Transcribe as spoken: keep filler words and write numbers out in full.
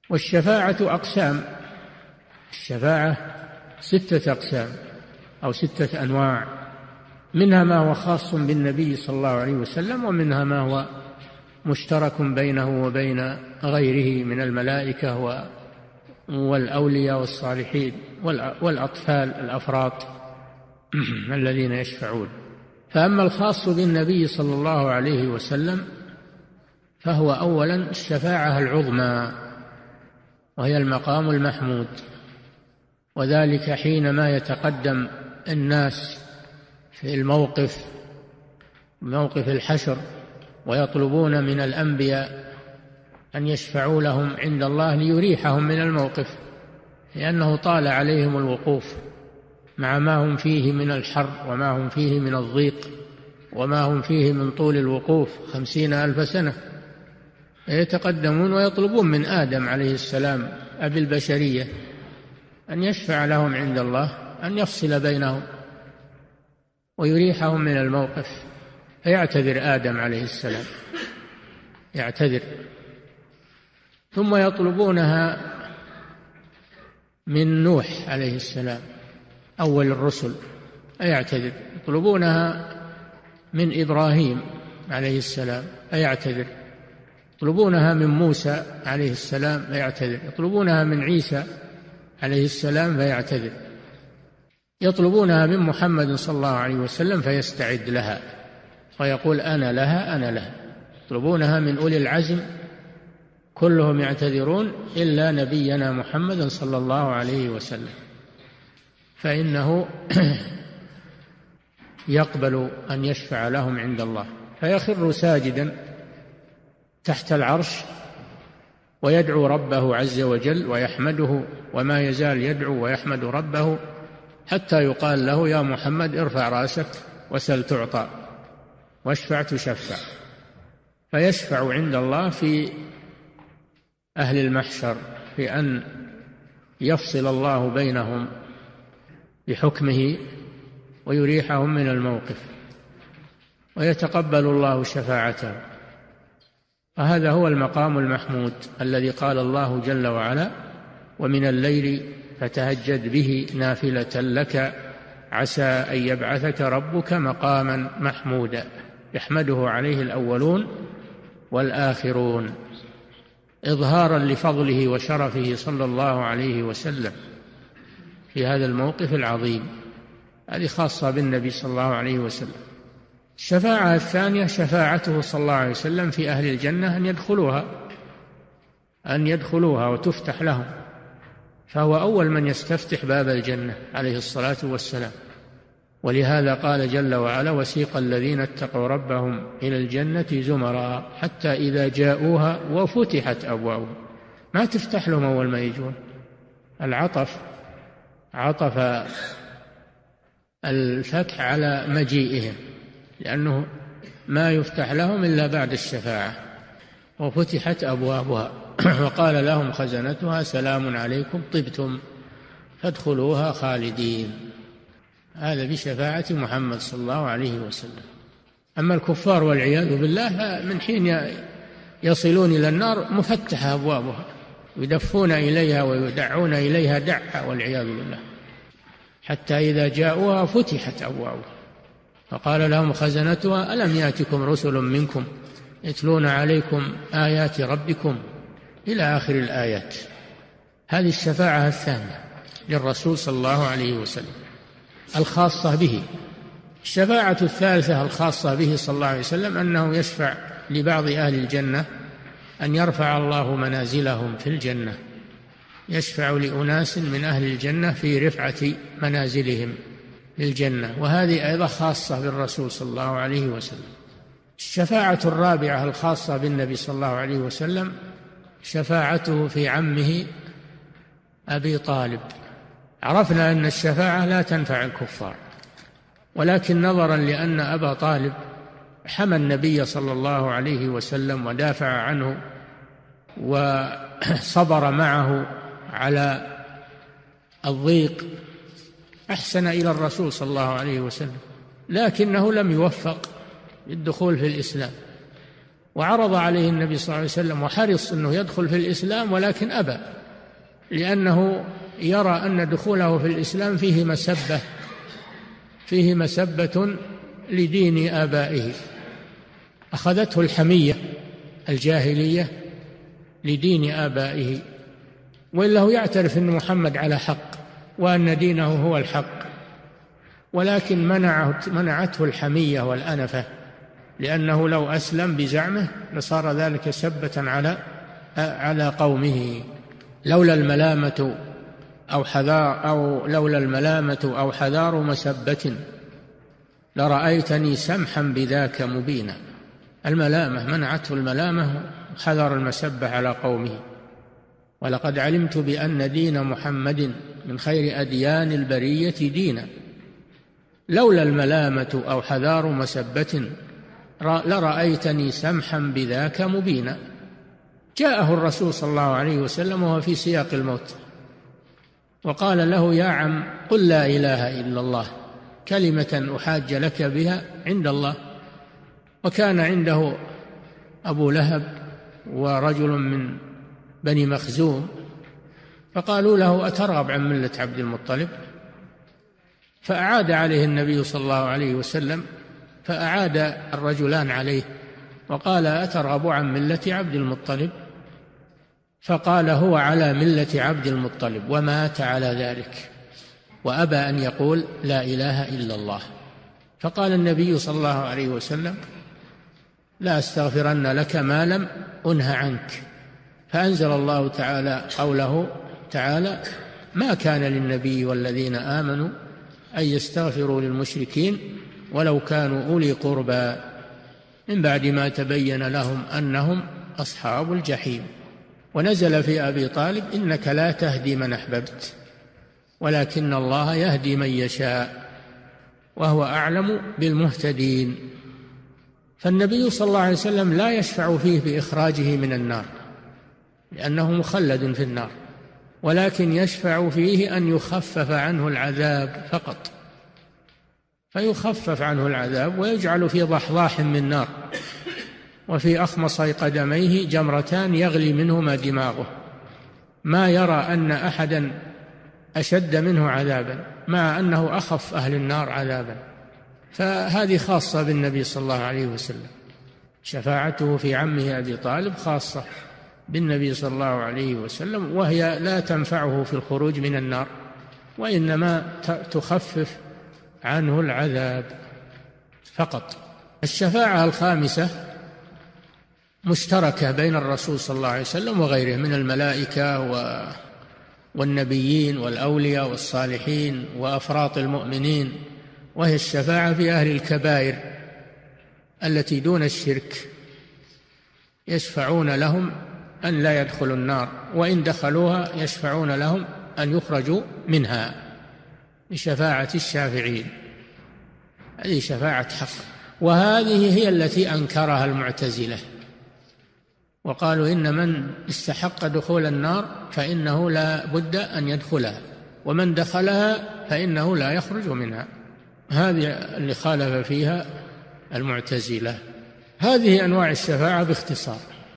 والشفاعة أقسام، الشفاعة ستة أقسام أو ستة أنواع، منها ما هو خاص بالنبي صلى الله عليه وسلم، ومنها ما هو مشترك بينه وبين غيره من الملائكة والأولياء والصالحين والأطفال الأفراط الذين يشفعون. فأما الخاص بالنبي صلى الله عليه وسلم فهو أولا الشفاعة العظمى، وهي المقام المحمود، وذلك حينما يتقدم الناس في الموقف موقف الحشر ويطلبون من الأنبياء أن يشفعوا لهم عند الله ليريحهم من الموقف، لأنه طال عليهم الوقوف مع ما هم فيه من الحر وما هم فيه من الضيق وما هم فيه من طول الوقوف خمسين ألف سنة. يتقدمون ويطلبون من آدم عليه السلام أبي البشرية أن يشفع لهم عند الله، أن يفصل بينهم ويريحهم من الموقف. فيعتذر آدم عليه السلام، يعتذر، ثم يطلبونها من نوح عليه السلام أول الرسل، أيعتذر، يطلبونها من إبراهيم عليه السلام أيعتذر، يطلبونها من موسى عليه السلام فيعتذر، يطلبونها من عيسى عليه السلام فيعتذر، يطلبونها من محمد صلى الله عليه وسلم فيستعد لها ويقول أنا لها أنا لها. يطلبونها من أولي العزم كلهم يعتذرون إلا نبينا محمد صلى الله عليه وسلم، فإنه يقبل أن يشفع لهم عند الله، فيخر ساجدا تحت العرش ويدعو ربه عز وجل ويحمده، وما يزال يدعو ويحمد ربه حتى يقال له يا محمد ارفع رأسك وسل تعطى واشفع تشفع. فيشفع عند الله في أهل المحشر في أن يفصل الله بينهم بحكمه ويريحهم من الموقف ويتقبل الله شفاعته. فهذا هو المقام المحمود الذي قال الله جل وعلا ومن الليل فتهجد به نافلة لك عسى أن يبعثك ربك مقاما محمودا يحمده عليه الأولون والآخرون، إظهارا لفضله وشرفه صلى الله عليه وسلم في هذا الموقف العظيم. هذه خاصة بالنبي صلى الله عليه وسلم. الشفاعة الثانية شفاعته صلى الله عليه وسلم في أهل الجنة أن يدخلوها أن يدخلوها وتفتح لهم، فهو أول من يستفتح باب الجنة عليه الصلاة والسلام. ولهذا قال جل وعلا وسيق الذين اتقوا ربهم إلى الجنة زمرا حتى إذا جاءوها وفتحت أبوابها. ما تفتح لهم أول ما يجون، العطف عطف الفتح على مجيئهم، لأنه ما يفتح لهم إلا بعد الشفاعة. وفتحت أبوابها وقال لهم خزنتها سلام عليكم طبتم فادخلوها خالدين. هذا بشفاعة محمد صلى الله عليه وسلم. أما الكفار والعياذ بالله من حين يصلون إلى النار مفتحة أبوابها، يدفون إليها ويدعون إليها دعا والعياذ بالله، حتى إذا جاءوها فتحت أبوابها فقال لهم خزنتها ألم يأتكم رسل منكم يتلون عليكم آيات ربكم إلى آخر الآيات. هذه الشفاعة الثانية للرسول صلى الله عليه وسلم الخاصة به. الشفاعة الثالثة الخاصة به صلى الله عليه وسلم أنه يشفع لبعض أهل الجنة أن يرفع الله منازلهم في الجنة، يشفع لأناس من أهل الجنة في رفعة منازلهم في الجنة، وهذه أيضا خاصة بالرسول صلى الله عليه وسلم. الشفاعة الرابعة الخاصة بالنبي صلى الله عليه وسلم شفاعته في عمه أبي طالب. عرفنا أن الشفاعة لا تنفع الكفار، ولكن نظرا لأن أبا طالب حمى النبي صلى الله عليه وسلم ودافع عنه وصبر معه على الضيق أحسن إلى الرسول صلى الله عليه وسلم، لكنه لم يوفق للدخول في الإسلام، وعرض عليه النبي صلى الله عليه وسلم وحرص أنه يدخل في الإسلام، ولكن أبى، لأنه يرى أن دخوله في الإسلام فيه مسبة فيه مسبة لدين آبائه. أخذته الحمية الجاهلية لدين آبائه، وإلا هو يعترف أن محمد على حق وأن دينه هو الحق، ولكن منعت منعته الحمية والأنفة، لأنه لو أسلم بزعمه لصار ذلك سبة على على قومه. لولا الملامة أو حذار أو لولا الملامة أو حذار مسبة لرأيتني سمحا بذاك مبينا. الملامة منعته الملامة، حذر المسبة على قومه. ولقد علمت بأن دين محمد من خير أديان البرية دينا، لولا الملامة أو حذار مسبة لرأيتني سمحا بذاك مبينا. جاءه الرسول صلى الله عليه وسلم وهو في سياق الموت وقال له: يا عم قل لا إله إلا الله كلمة أحاج لك بها عند الله. وكان عنده أبو لهب ورجل من بني مخزوم، فقالوا له: أترغب عن ملة عبد المطلب؟ فأعاد عليه النبي صلى الله عليه وسلم، فأعاد الرجلان عليه وقال: أترغب عن ملة عبد المطلب؟ فقال: هو على ملة عبد المطلب، ومات على ذلك وأبى أن يقول لا إله إلا الله. فقال النبي صلى الله عليه وسلم: لا أستغفرن لك ما لم أنه عنك. فأنزل الله تعالى قوله تعالى: ما كان للنبي والذين آمنوا أن يستغفروا للمشركين ولو كانوا أولي قربى من بعد ما تبين لهم أنهم أصحاب الجحيم. ونزل في أبي طالب: إنك لا تهدي من أحببت ولكن الله يهدي من يشاء وهو أعلم بالمهتدين. فالنبي صلى الله عليه وسلم لا يشفع فيه بإخراجه من النار لأنه مخلد في النار، ولكن يشفع فيه أن يخفف عنه العذاب فقط، فيخفف عنه العذاب ويجعل في ضحضاح من نار وفي أخمصي قدميه جمرتان يغلي منهما دماغه، ما يرى أن أحدا أشد منه عذابا مع أنه أخف أهل النار عذابا. فهذه خاصة بالنبي صلى الله عليه وسلم، شفاعته في عمه أبي طالب خاصة بالنبي صلى الله عليه وسلم، وهي لا تنفعه في الخروج من النار، وإنما تخفف عنه العذاب فقط. الشفاعة الخامسة مشتركة بين الرسول صلى الله عليه وسلم وغيره من الملائكة والنبيين والأولياء والصالحين وأفراط المؤمنين، وهي الشفاعة في أهل الكبائر التي دون الشرك، يشفعون لهم أن لا يدخلوا النار، وإن دخلوها يشفعون لهم أن يخرجوا منها بشفاعة الشافعين. هذه شفاعة حق، وهذه هي التي أنكرها المعتزلة وقالوا إن من استحق دخول النار فإنه لا بد أن يدخلها، ومن دخلها فإنه لا يخرج منها. هذه اللي خالف فيها المعتزلة. هذه أنواع الشفاعة باختصار.